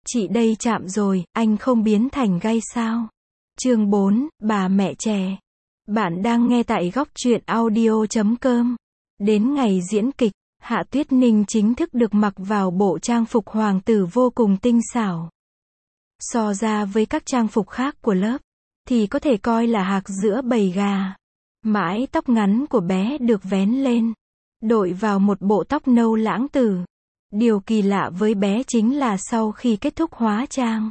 Chị đây chạm rồi, anh không biến thành gay sao? Chương 4, bà mẹ trẻ. Bạn đang nghe tại góc truyện audio.com. Đến ngày diễn kịch, Hạ Tuyết Ninh chính thức được mặc vào bộ trang phục hoàng tử vô cùng tinh xảo. So ra với các trang phục khác của lớp, thì có thể coi là hạc giữa bầy gà. Mái tóc ngắn của bé được vén lên, đội vào một bộ tóc nâu lãng tử. Điều kỳ lạ với bé chính là sau khi kết thúc hóa trang,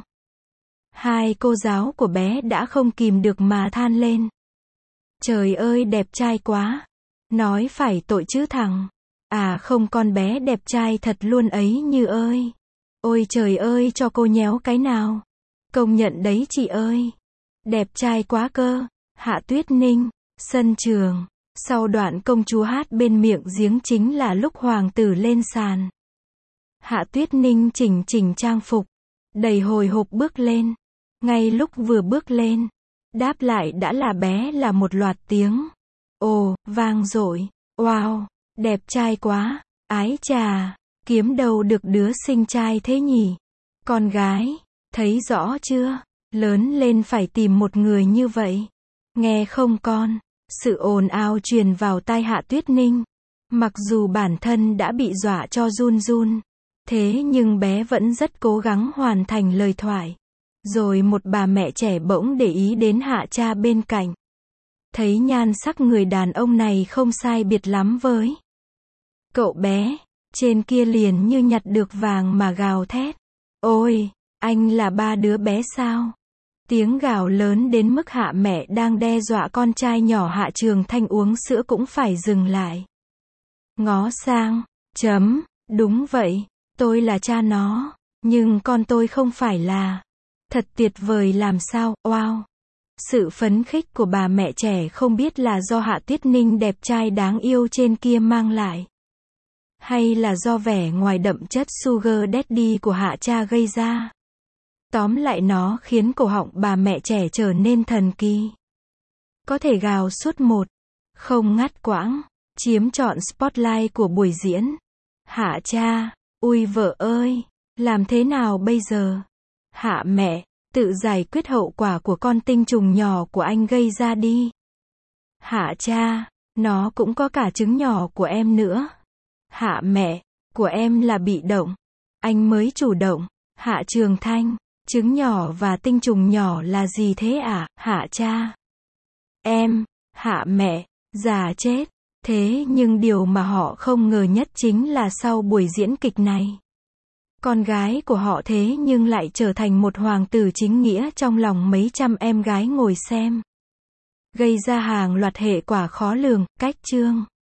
hai cô giáo của bé đã không kìm được mà than lên. Trời ơi đẹp trai quá. Nói phải tội chứ thằng. À không, con bé đẹp trai thật luôn ấy Như ơi. Ôi trời ơi, cho cô nhéo cái nào. Công nhận đấy chị ơi. Đẹp trai quá cơ. Hạ Tuyết Ninh. Sân trường. Sau đoạn công chúa hát bên miệng giếng chính là lúc hoàng tử lên sàn. Hạ Tuyết Ninh chỉnh trang phục, đầy hồi hộp bước lên. Ngay lúc vừa bước lên, đáp lại đã là bé là một loạt tiếng. Ồ, vang dội. Wow, đẹp trai quá. Ái chà, kiếm đâu được đứa xinh trai thế nhỉ? Con gái, thấy rõ chưa? Lớn lên phải tìm một người như vậy. Nghe không con? Sự ồn ào truyền vào tai Hạ Tuyết Ninh. Mặc dù bản thân đã bị dọa cho run, thế nhưng bé vẫn rất cố gắng hoàn thành lời thoại. Rồi một bà mẹ trẻ bỗng để ý đến Hạ cha bên cạnh. Thấy nhan sắc người đàn ông này không sai biệt lắm với cậu bé trên kia, liền như nhặt được vàng mà gào thét. Ôi, anh là ba đứa bé sao? Tiếng gào lớn đến mức Hạ mẹ đang đe dọa con trai nhỏ Hạ Trường Thanh uống sữa cũng phải dừng lại. Ngó sang, đúng vậy, tôi là cha nó, nhưng con tôi không phải là. Thật tuyệt vời làm sao, wow. Sự phấn khích của bà mẹ trẻ không biết là do Hạ Tuyết Ninh đẹp trai đáng yêu trên kia mang lại, hay là do vẻ ngoài đậm chất sugar daddy của Hạ cha gây ra. Tóm lại nó khiến cổ họng bà mẹ trẻ trở nên thần kỳ. Có thể gào suốt một, không ngắt quãng, chiếm trọn spotlight của buổi diễn. Hạ cha, ui vợ ơi, làm thế nào bây giờ? Hạ mẹ, tự giải quyết hậu quả của con tinh trùng nhỏ của anh gây ra đi. Hạ cha, nó cũng có cả trứng nhỏ của em nữa. Hạ mẹ, của em là bị động, anh mới chủ động. Hạ Trường Thanh, trứng nhỏ và tinh trùng nhỏ là gì thế ạ? Hạ cha. Em, Hạ mẹ, già chết. Thế nhưng điều mà họ không ngờ nhất chính là sau buổi diễn kịch này, con gái của họ thế nhưng lại trở thành một hoàng tử chính nghĩa trong lòng mấy trăm em gái ngồi xem. Gây ra hàng loạt hệ quả khó lường. Cách chương